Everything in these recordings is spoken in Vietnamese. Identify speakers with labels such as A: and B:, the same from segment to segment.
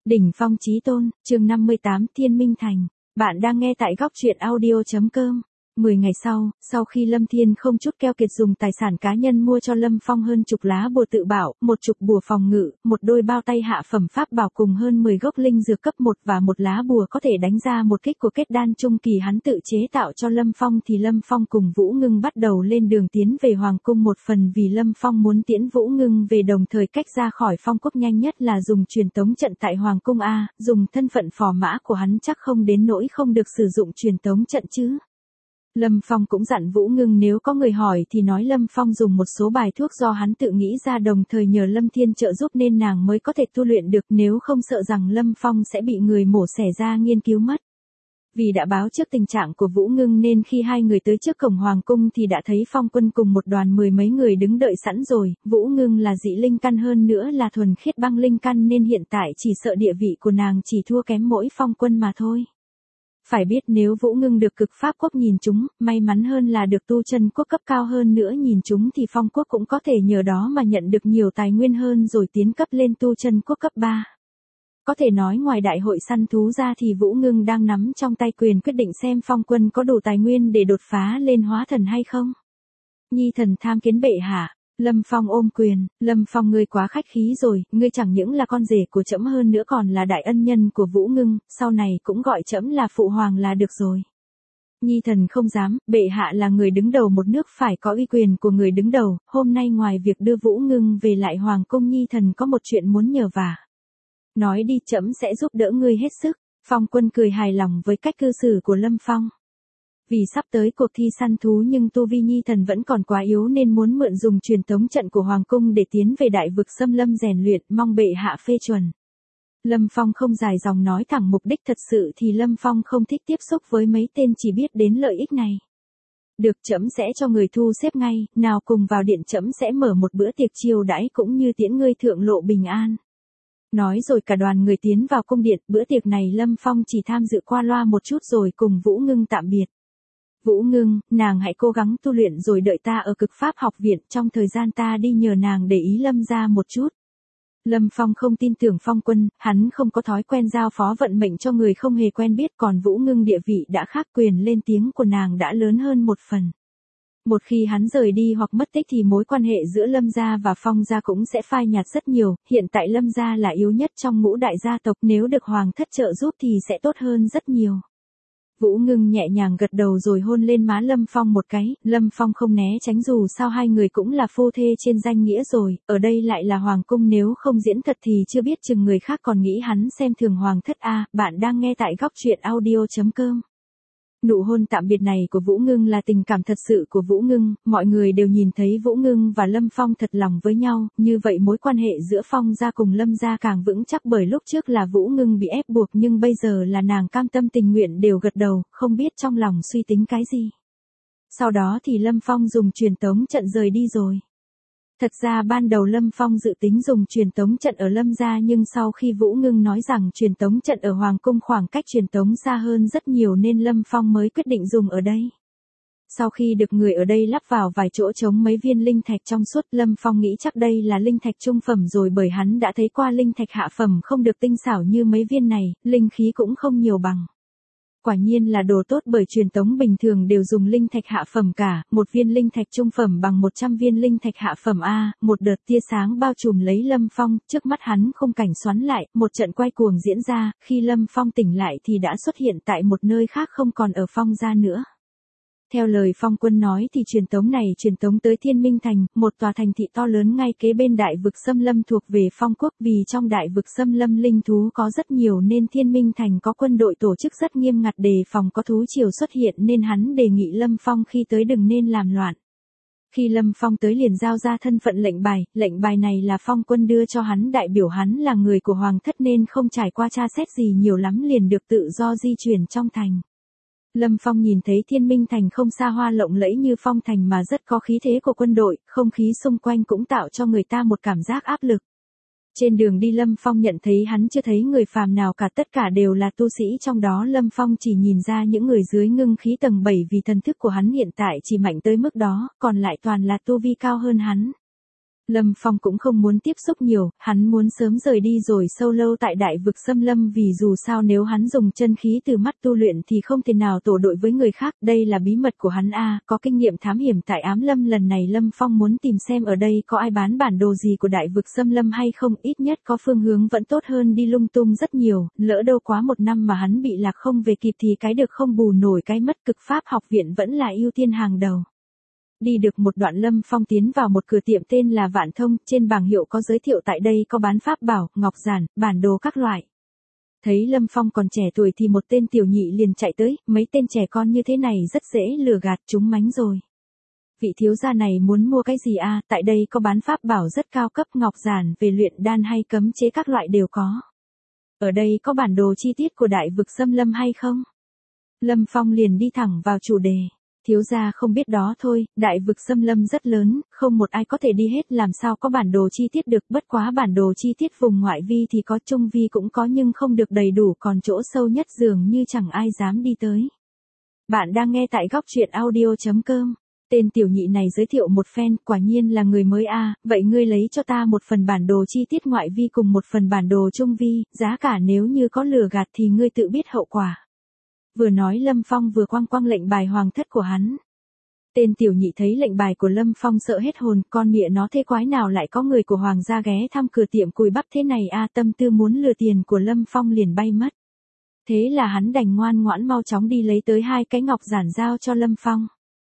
A: Đỉnh phong chí tôn, chương 58 Thiên Minh Thành. Bạn đang nghe tại góc truyện audio.com. 10 ngày sau khi Lâm Thiên không chút keo kiệt dùng tài sản cá nhân mua cho Lâm Phong hơn chục lá bùa tự bảo, một chục bùa phòng ngự, một đôi bao tay hạ phẩm pháp bảo cùng hơn 10 gốc linh dược cấp 1 và một lá bùa có thể đánh ra một kích của kết đan trung kỳ hắn tự chế tạo cho Lâm Phong thì Lâm Phong cùng Vũ Ngưng bắt đầu lên đường tiến về Hoàng Cung, một phần vì Lâm Phong muốn tiễn Vũ Ngưng về, đồng thời cách ra khỏi Phong Quốc nhanh nhất là dùng truyền tống trận tại Hoàng Cung dùng thân phận phò mã của hắn chắc không đến nỗi không được sử dụng truyền tống trận chứ. Lâm Phong cũng dặn Vũ Ngưng nếu có người hỏi thì nói Lâm Phong dùng một số bài thuốc do hắn tự nghĩ ra, đồng thời nhờ Lâm Thiên trợ giúp nên nàng mới có thể tu luyện được, nếu không sợ rằng Lâm Phong sẽ bị người mổ xẻ ra nghiên cứu mất. Vì đã báo trước tình trạng của Vũ Ngưng nên khi hai người tới trước cổng Hoàng Cung thì đã thấy Phong Quân cùng một đoàn 10 mấy người đứng đợi sẵn rồi. Vũ Ngưng là dị linh căn, hơn nữa là thuần khiết băng linh căn, nên hiện tại chỉ sợ địa vị của nàng chỉ thua kém mỗi Phong Quân mà thôi. Phải biết nếu Vũ Ngưng được Cực Pháp Quốc nhìn chúng, may mắn hơn là được Tu Chân Quốc cấp cao hơn nữa nhìn chúng thì Phong Quốc cũng có thể nhờ đó mà nhận được nhiều tài nguyên hơn rồi tiến cấp lên Tu Chân Quốc cấp 3. Có thể nói ngoài đại hội săn thú ra thì Vũ Ngưng đang nắm trong tay quyền quyết định xem Phong Quân có đủ tài nguyên để đột phá lên hóa thần hay không. Nhi thần tham kiến bệ hạ. Lâm Phong ôm quyền, Lâm Phong ngươi quá khách khí rồi, ngươi chẳng những là con rể của trẫm hơn nữa còn là đại ân nhân của Vũ Ngưng, sau này cũng gọi trẫm là phụ hoàng là được rồi. Nhi thần không dám, bệ hạ là người đứng đầu một nước phải có uy quyền của người đứng đầu, hôm nay ngoài việc đưa Vũ Ngưng về lại Hoàng Cung, Nhi thần có một chuyện muốn nhờ vả. Nói đi, trẫm sẽ giúp đỡ ngươi hết sức. Phong Quân cười hài lòng với cách cư xử của Lâm Phong. Vì sắp tới cuộc thi săn thú nhưng tu vi Nhi thần vẫn còn quá yếu nên muốn mượn dùng truyền tống trận của Hoàng Cung để tiến về đại vực xâm lâm rèn luyện, mong bệ hạ phê chuẩn. Lâm Phong không dài dòng nói thẳng mục đích thật sự thì Lâm Phong không thích tiếp xúc với mấy tên chỉ biết đến lợi ích này. Được, trẫm sẽ cho người thu xếp ngay, nào cùng vào điện, trẫm sẽ mở một bữa tiệc chiêu đãi cũng như tiễn ngươi thượng lộ bình an. Nói rồi cả đoàn người tiến vào cung điện, bữa tiệc này Lâm Phong chỉ tham dự qua loa một chút rồi cùng Vũ Ngưng tạm biệt. Vũ Ngưng, nàng hãy cố gắng tu luyện rồi đợi ta ở Cực Pháp học viện, trong thời gian ta đi nhờ nàng để ý Lâm gia một chút. Lâm Phong không tin tưởng Phong Quân, hắn không có thói quen giao phó vận mệnh cho người không hề quen biết, còn Vũ Ngưng địa vị đã khác, quyền lên tiếng của nàng đã lớn hơn một phần. Một khi hắn rời đi hoặc mất tích thì mối quan hệ giữa Lâm gia và Phong gia cũng sẽ phai nhạt rất nhiều, hiện tại Lâm gia là yếu nhất trong ngũ đại gia tộc, nếu được Hoàng thất trợ giúp thì sẽ tốt hơn rất nhiều. Vũ Ngưng nhẹ nhàng gật đầu rồi hôn lên má Lâm Phong một cái, Lâm Phong không né tránh dù sao hai người cũng là phu thê trên danh nghĩa rồi, ở đây lại là Hoàng Cung, nếu không diễn thật thì chưa biết chừng người khác còn nghĩ hắn xem thường Hoàng thất Bạn đang nghe tại góc truyện audio.com. Nụ hôn tạm biệt này của Vũ Ngưng là tình cảm thật sự của Vũ Ngưng, mọi người đều nhìn thấy Vũ Ngưng và Lâm Phong thật lòng với nhau, như vậy mối quan hệ giữa Phong gia cùng Lâm gia càng vững chắc, bởi lúc trước là Vũ Ngưng bị ép buộc nhưng bây giờ là nàng cam tâm tình nguyện đều gật đầu, không biết trong lòng suy tính cái gì. Sau đó thì Lâm Phong dùng truyền tống trận rời đi rồi. Thật ra ban đầu Lâm Phong dự tính dùng truyền tống trận ở Lâm gia, nhưng sau khi Vũ Ngưng nói rằng truyền tống trận ở Hoàng Cung khoảng cách truyền tống xa hơn rất nhiều nên Lâm Phong mới quyết định dùng ở đây. Sau khi được người ở đây lắp vào vài chỗ trống mấy viên linh thạch trong suốt, Lâm Phong nghĩ chắc đây là linh thạch trung phẩm rồi, bởi hắn đã thấy qua linh thạch hạ phẩm không được tinh xảo như mấy viên này, linh khí cũng không nhiều bằng. Quả nhiên là đồ tốt, bởi truyền tống bình thường đều dùng linh thạch hạ phẩm cả, một viên linh thạch trung phẩm bằng 100 viên linh thạch hạ phẩm một đợt tia sáng bao trùm lấy Lâm Phong, trước mắt hắn khung cảnh xoắn lại, một trận quay cuồng diễn ra, khi Lâm Phong tỉnh lại thì đã xuất hiện tại một nơi khác, không còn ở Phong gia nữa. Theo lời Phong Quân nói thì truyền tống này truyền tống tới Thiên Minh Thành, một tòa thành thị to lớn ngay kế bên đại vực xâm lâm thuộc về Phong Quốc, vì trong đại vực xâm lâm linh thú có rất nhiều nên Thiên Minh Thành có quân đội tổ chức rất nghiêm ngặt đề phòng có thú triều xuất hiện, nên hắn đề nghị Lâm Phong khi tới đừng nên làm loạn. Khi Lâm Phong tới liền giao ra thân phận lệnh bài này là Phong Quân đưa cho hắn, đại biểu hắn là người của Hoàng thất nên không trải qua tra xét gì nhiều lắm liền được tự do di chuyển trong thành. Lâm Phong nhìn thấy Thiên Minh Thành không xa hoa lộng lẫy như Phong Thành mà rất có khí thế của quân đội, không khí xung quanh cũng tạo cho người ta một cảm giác áp lực. Trên đường đi Lâm Phong nhận thấy hắn chưa thấy người phàm nào cả, tất cả đều là tu sĩ, trong đó Lâm Phong chỉ nhìn ra những người dưới ngưng khí tầng 7 vì thần thức của hắn hiện tại chỉ mạnh tới mức đó, còn lại toàn là tu vi cao hơn hắn. Lâm Phong cũng không muốn tiếp xúc nhiều, hắn muốn sớm rời đi rồi sâu lâu tại đại vực xâm lâm vì dù sao nếu hắn dùng chân khí từ mắt tu luyện thì không thể nào tổ đội với người khác, đây là bí mật của hắn có kinh nghiệm thám hiểm tại ám lâm lần này Lâm Phong muốn tìm xem ở đây có ai bán bản đồ gì của đại vực xâm lâm hay không, ít nhất có phương hướng vẫn tốt hơn đi lung tung rất nhiều, lỡ đâu quá 1 năm mà hắn bị lạc không về kịp thì cái được không bù nổi cái mất, Cực Pháp học viện vẫn là ưu tiên hàng đầu. Đi được một đoạn Lâm Phong tiến vào một cửa tiệm tên là Vạn Thông, trên bảng hiệu có giới thiệu tại đây có bán pháp bảo, ngọc giản, bản đồ các loại. Thấy Lâm Phong còn trẻ tuổi thì một tên tiểu nhị liền chạy tới, mấy tên trẻ con như thế này rất dễ lừa gạt, chúng mánh rồi. Vị thiếu gia này muốn mua cái gì tại đây có bán pháp bảo rất cao cấp, ngọc giản về luyện đan hay cấm chế các loại đều có. Ở đây có bản đồ chi tiết của đại vực xâm lâm hay không? Lâm Phong liền đi thẳng vào chủ đề. Thiếu gia không biết đó thôi, đại vực xâm lâm rất lớn, không một ai có thể đi hết, làm sao có bản đồ chi tiết được, bất quá bản đồ chi tiết vùng ngoại vi thì có, trung vi cũng có nhưng không được đầy đủ, còn chỗ sâu nhất dường như chẳng ai dám đi tới. Bạn đang nghe tại góc truyện audio.com. Tên tiểu nhị này giới thiệu một phen, quả nhiên là người mới vậy ngươi lấy cho ta một phần bản đồ chi tiết ngoại vi cùng một phần bản đồ trung vi, giá cả nếu như có lừa gạt thì ngươi tự biết hậu quả. Vừa nói Lâm Phong vừa quăng lệnh bài hoàng thất của hắn. Tên tiểu nhị thấy lệnh bài của Lâm Phong sợ hết hồn, con mẹ nó thế quái nào lại có người của hoàng gia ghé thăm cửa tiệm cùi bắp thế này tâm tư muốn lừa tiền của Lâm Phong liền bay mất. Thế là hắn đành ngoan ngoãn mau chóng đi lấy tới 2 cái ngọc giản giao cho Lâm Phong.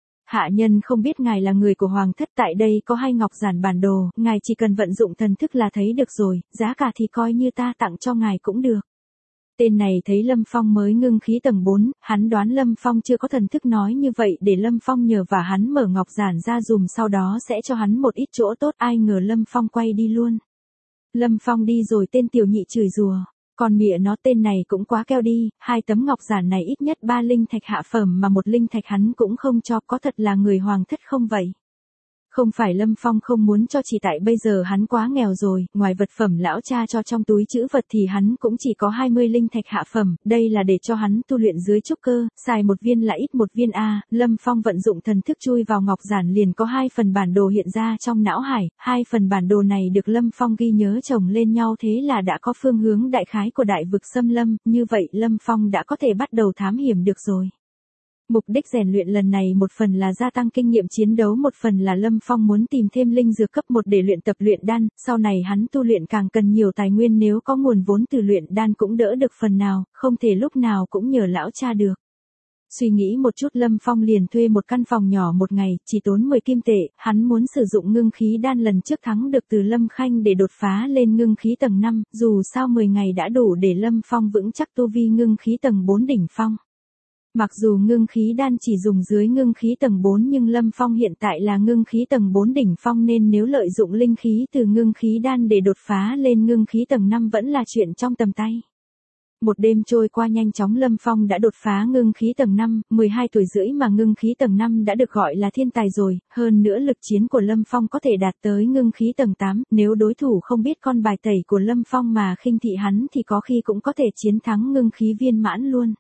A: Hạ nhân không biết ngài là người của hoàng thất, tại đây có 2 ngọc giản bản đồ, ngài chỉ cần vận dụng thần thức là thấy được rồi, giá cả thì coi như ta tặng cho ngài cũng được. Tên này thấy Lâm Phong mới ngưng khí tầng 4, hắn đoán Lâm Phong chưa có thần thức nói như vậy để Lâm Phong nhờ và hắn mở ngọc giản ra dùm sau đó sẽ cho hắn một ít chỗ tốt, ai ngờ Lâm Phong quay đi luôn. Lâm Phong đi rồi tên tiểu nhị chửi rủa, còn mẹ nó tên này cũng quá keo đi, 2 tấm ngọc giản này ít nhất 3 linh thạch hạ phẩm mà 1 linh thạch hắn cũng không cho, có thật là người hoàng thất không vậy? Không phải Lâm Phong không muốn cho, chỉ tại bây giờ hắn quá nghèo rồi, ngoài vật phẩm lão cha cho trong túi trữ vật thì hắn cũng chỉ có 20 linh thạch hạ phẩm, đây là để cho hắn tu luyện dưới trúc cơ, xài 1 viên là ít 1 viên Lâm Phong vận dụng thần thức chui vào ngọc giản liền có 2 phần bản đồ hiện ra trong não hải, 2 phần bản đồ này được Lâm Phong ghi nhớ chồng lên nhau thế là đã có phương hướng đại khái của đại vực xâm lâm, như vậy Lâm Phong đã có thể bắt đầu thám hiểm được rồi. Mục đích rèn luyện lần này một phần là gia tăng kinh nghiệm chiến đấu, một phần là Lâm Phong muốn tìm thêm linh dược cấp 1 để luyện tập luyện đan, sau này hắn tu luyện càng cần nhiều tài nguyên, nếu có nguồn vốn từ luyện đan cũng đỡ được phần nào, không thể lúc nào cũng nhờ lão cha được. Suy nghĩ một chút Lâm Phong liền thuê một căn phòng nhỏ một ngày, chỉ tốn 10 kim tệ, hắn muốn sử dụng ngưng khí đan lần trước thắng được từ Lâm Khanh để đột phá lên ngưng khí tầng 5, dù sao 10 ngày đã đủ để Lâm Phong vững chắc tu vi ngưng khí tầng 4 đỉnh phong. Mặc dù ngưng khí đan chỉ dùng dưới ngưng khí tầng 4 nhưng Lâm Phong hiện tại là ngưng khí tầng 4 đỉnh phong nên nếu lợi dụng linh khí từ ngưng khí đan để đột phá lên ngưng khí tầng 5 vẫn là chuyện trong tầm tay. Một đêm trôi qua nhanh chóng Lâm Phong đã đột phá ngưng khí tầng 5, 12 tuổi rưỡi mà ngưng khí tầng 5 đã được gọi là thiên tài rồi, hơn nữa lực chiến của Lâm Phong có thể đạt tới ngưng khí tầng 8, nếu đối thủ không biết con bài tẩy của Lâm Phong mà khinh thị hắn thì có khi cũng có thể chiến thắng ngưng khí viên mãn luôn.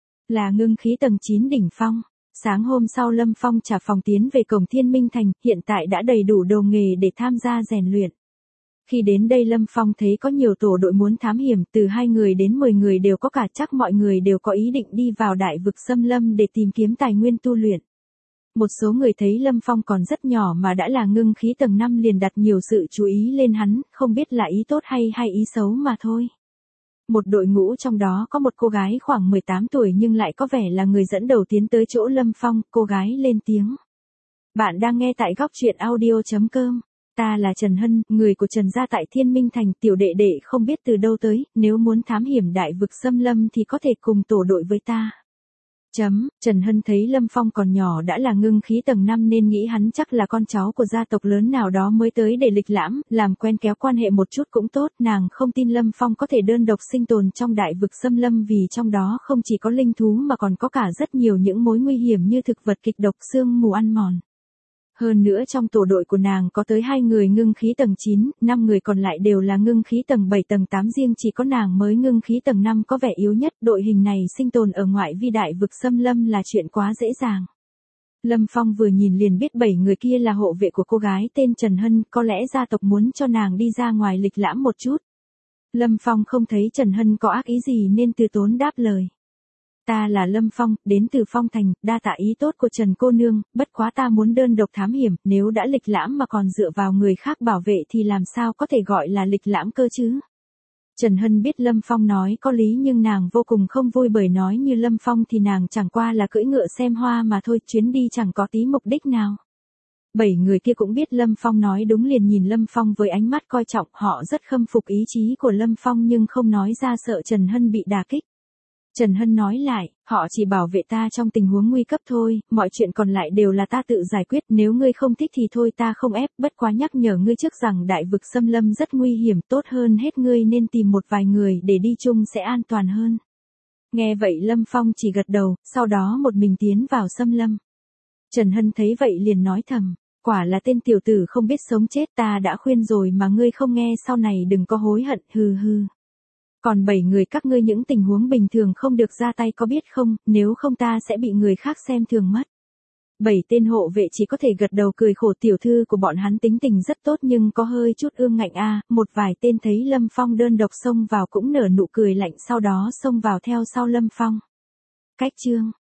A: Là ngưng khí tầng 9 đỉnh phong. Sáng hôm sau Lâm Phong trả phòng tiến về cổng Thiên Minh Thành, hiện tại đã đầy đủ đồ nghề để tham gia rèn luyện. Khi đến đây Lâm Phong thấy có nhiều tổ đội muốn thám hiểm, từ 2 người đến 10 người đều có cả, chắc mọi người đều có ý định đi vào đại vực xâm lâm để tìm kiếm tài nguyên tu luyện. Một số người thấy Lâm Phong còn rất nhỏ mà đã là ngưng khí tầng 5 liền đặt nhiều sự chú ý lên hắn, không biết là ý tốt hay ý xấu mà thôi. Một đội ngũ trong đó có một cô gái khoảng 18 tuổi nhưng lại có vẻ là người dẫn đầu tiến tới chỗ Lâm Phong, cô gái lên tiếng. Bạn đang nghe tại góc truyện audio.com. Ta là Trần Hân, người của Trần gia tại Thiên Minh Thành, tiểu đệ đệ không biết từ đâu tới, nếu muốn thám hiểm đại vực xâm lâm thì có thể cùng tổ đội với ta. Trần Hân thấy Lâm Phong còn nhỏ đã là ngưng khí tầng 5 nên nghĩ hắn chắc là con cháu của gia tộc lớn nào đó mới tới để lịch lãm, làm quen kéo quan hệ một chút cũng tốt, nàng không tin Lâm Phong có thể đơn độc sinh tồn trong đại vực xâm lâm vì trong đó không chỉ có linh thú mà còn có cả rất nhiều những mối nguy hiểm như thực vật kịch độc, sương mù ăn mòn. Hơn nữa trong tổ đội của nàng có tới 2 người ngưng khí tầng 9, 5 người còn lại đều là ngưng khí tầng 7 tầng 8, riêng chỉ có nàng mới ngưng khí tầng 5 có vẻ yếu nhất, đội hình này sinh tồn ở ngoại vi đại vực xâm lâm là chuyện quá dễ dàng. Lâm Phong vừa nhìn liền biết 7 người kia là hộ vệ của cô gái tên Trần Hân, có lẽ gia tộc muốn cho nàng đi ra ngoài lịch lãm một chút. Lâm Phong không thấy Trần Hân có ác ý gì nên từ tốn đáp lời. Ta là Lâm Phong, đến từ Phong Thành, đa tạ ý tốt của Trần cô nương, bất quá ta muốn đơn độc thám hiểm, nếu đã lịch lãm mà còn dựa vào người khác bảo vệ thì làm sao có thể gọi là lịch lãm cơ chứ? Trần Hân biết Lâm Phong nói có lý nhưng nàng vô cùng không vui bởi nói như Lâm Phong thì nàng chẳng qua là cưỡi ngựa xem hoa mà thôi, chuyến đi chẳng có tí mục đích nào. 7 người kia cũng biết Lâm Phong nói đúng liền nhìn Lâm Phong với ánh mắt coi trọng, họ rất khâm phục ý chí của Lâm Phong nhưng không nói ra sợ Trần Hân bị đả kích. Trần Hân nói lại, họ chỉ bảo vệ ta trong tình huống nguy cấp thôi, mọi chuyện còn lại đều là ta tự giải quyết, nếu ngươi không thích thì thôi ta không ép, bất quá nhắc nhở ngươi trước rằng đại vực xâm lâm rất nguy hiểm, tốt hơn hết ngươi nên tìm một vài người để đi chung sẽ an toàn hơn. Nghe vậy Lâm Phong chỉ gật đầu, sau đó một mình tiến vào xâm lâm. Trần Hân thấy vậy liền nói thầm, quả là tên tiểu tử không biết sống chết, ta đã khuyên rồi mà ngươi không nghe, sau này đừng có hối hận, hừ hừ. Còn 7 người các ngươi những tình huống bình thường không được ra tay có biết không, nếu không ta sẽ bị người khác xem thường mất. 7 tên hộ vệ chỉ có thể gật đầu cười khổ, tiểu thư của bọn hắn tính tình rất tốt nhưng có hơi chút ương ngạnh a. Một vài tên thấy Lâm Phong đơn độc xông vào cũng nở nụ cười lạnh, sau đó xông vào theo sau Lâm Phong. Cách chương